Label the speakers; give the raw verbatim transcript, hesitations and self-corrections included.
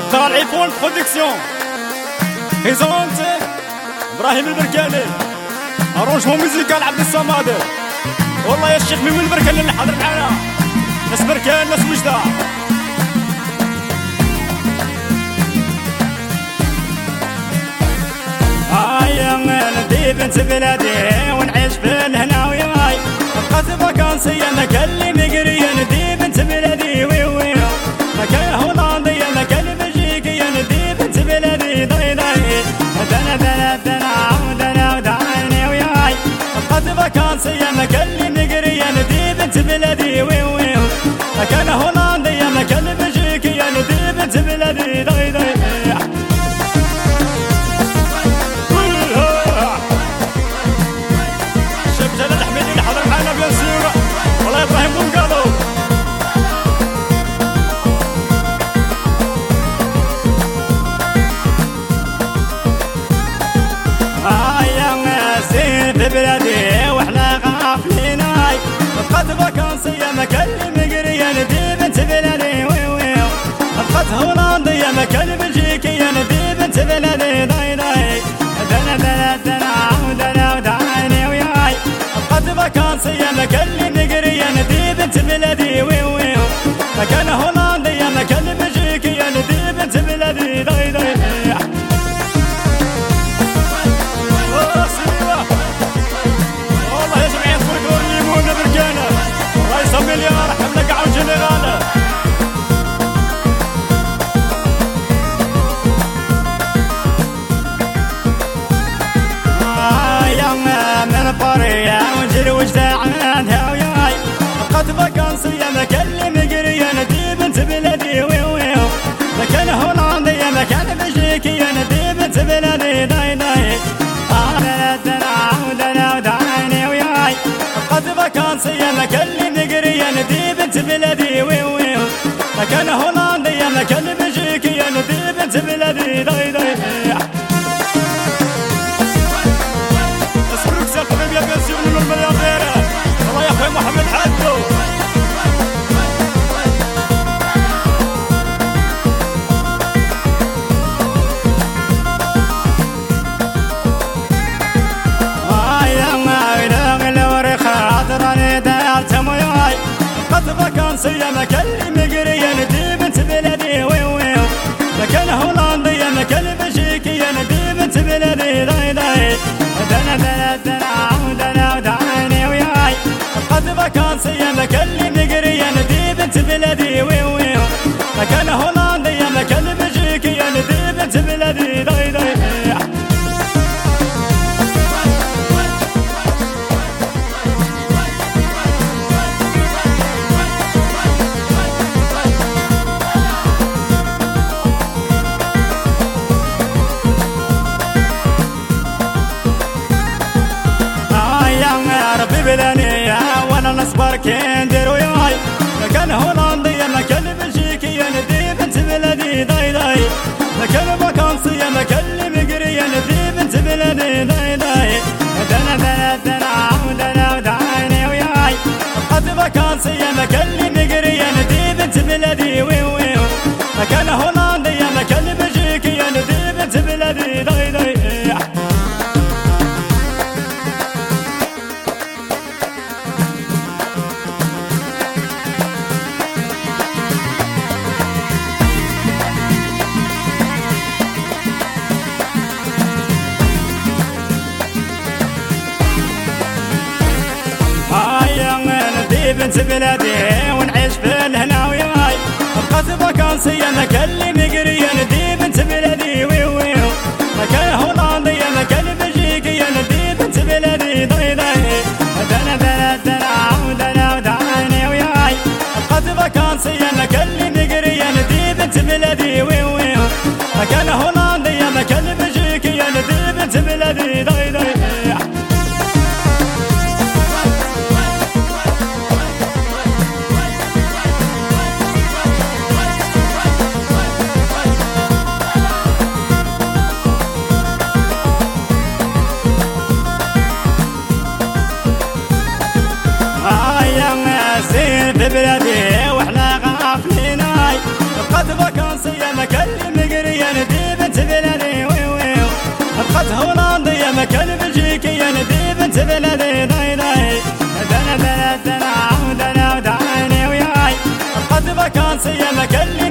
Speaker 1: دار ايفون برودكسيون بريزونت ابراهيم البركاني، ارونجمون ميوزيكال عبد الصمد. والله يا الشيخ من البركان اللي حاضر معانا، ناس بركان ناس وجده. هاي ندي بنت بلادي ونعيش في الهنا وياي، بقات فاكانسي انا كلي مقري. ندي بنت بلادي وي وي مكان هولندي مكان بلجيكي. ندي بنت بلادي ضي ضي دنا دنا دنا ودنا ودعاني وياي، بقات فاكانسي انا كلي مقري. ندي بنت بلادي وي وي مكان هولندي مكان بلجيكي. ندي بنت بلادي ضي ضي بلادي واحنا غافلين. هاي بقات فاكانسية مكان مقري. ندي بنت بلادي وي وي بقات هولندية مكان بلجيكي. ندي بنت بلادي ضاي ضاي دنا دنا دنا ودنا ودعاني وياي، بقات فاكانسية مكان مقري. ندي بنت بلادي وي وي مكان هولندية مكان بلجيكي. ندي بنت بلادي ضاي ضاي مليار حملك عون جنرال. يا من طرية ونجري وجدة عندها وياي، بقات فاكانسية مكان مقري. ندي بنت بلادي وي وي مكان هولندية مكان بلجيكي. ندي بنت بلادي ضاي ضاي دنا دنا ودنا ودعاني وياي، بقات فاكانسية مكان مقري. ندي بنت بلادي وي وي مكان هولندية مكان بلجيكي. ندي بنت بلادي ضاي ضاي اسمعوا كسر حبيبي يا بنسيون من الملياردير. والله يا اخوي محمد حدو فاكانسية مكان مقري. ندي بنت بلادي وي وي مكان هولندية مكان بلجيكي. ندي بنت بلادي ضاي ضاي دنا دنا دنا ودنا ودعاني وياي، بقات فاكانسية مكان مقري. ندي بنت بلادي وي وي مكان هولندية مكان بلجيكي. ندي بنت بلادي ضاي ضاي بلاني وانا نصبر كندير وياي، مكان هولندية مكان بلجيكي. ندي بنت بلادي ضاي ضاي مكان فاكانسية مكان مقري. ندي بنت بلادي ضاي ضاي دنا دنا دنا ودنا ودعاني وياي، بقات فاكانسية مكان مقري. ندي بنت بلادي وي وي مكان هولندية مكان بلجيكي. ندي بنت بلادي ضاي ضاي بنت بلادي ونعيش في الهنا وياي، بقات فاكانسية مكان مقري. ندي بنت بلادي وي وي مكان هولندية مكان بلجيكي. ندي بنت بلادي ضاي ضاي دنا دنا دنا ودنا ودعاني وياي، بقات فاكانسية مكان مقري. ندي بنت بلادي وي وي مكان هولندية مكان بلجيكي. ندي بنت بلادي ضاي ضاي في بلادي واحنا غافلين. هاي بقات فاكانسية مكان كل